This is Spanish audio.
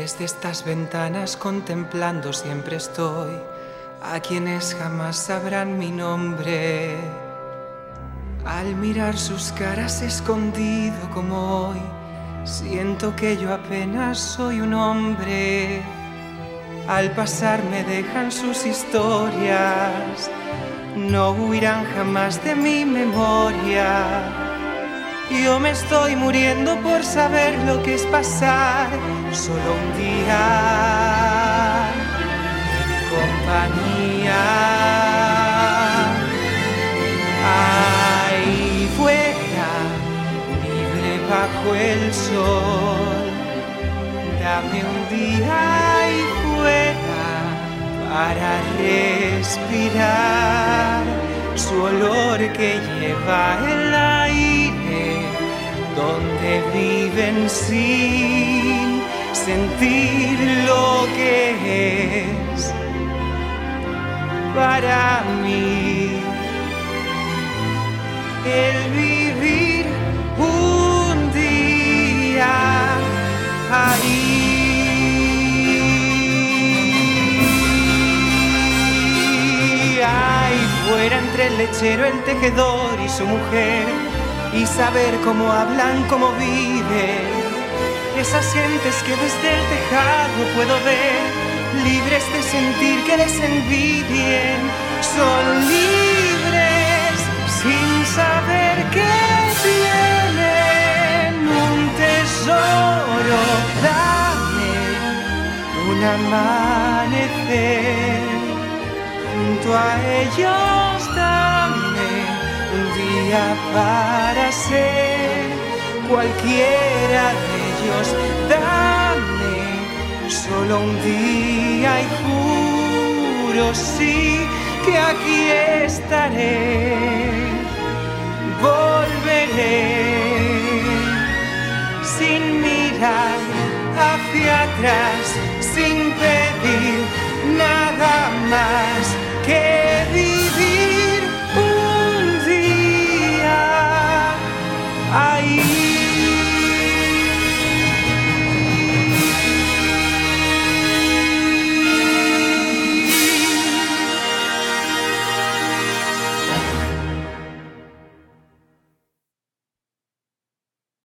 Desde estas ventanas contemplando siempre estoy a quienes jamás sabrán mi nombre. Al mirar sus caras escondido como hoy, siento que yo apenas soy un hombre. Al pasar me dejan sus historias, no huirán jamás de mi memoria. Yo me estoy muriendo por saber lo que es pasar solo un día en compañía. Ahí fuera, libre bajo el sol, dame un día ahí fuera para respirar su olor que lleva el aire, donde viven sin sentir lo que es para mí el vivir un día ahí. Ahí fuera entre el lechero, el tejedor y su mujer, y saber cómo hablan, cómo viven esas gentes que desde el tejado puedo ver, libres de sentir que les envidien. Son libres sin saber que tienen un tesoro. Dame un amanecer junto a ellos, dame un día para ser cualquiera de ellos, dame solo un día y juro sí que aquí estaré, volveré sin mirar hacia atrás, sin pedir nada más que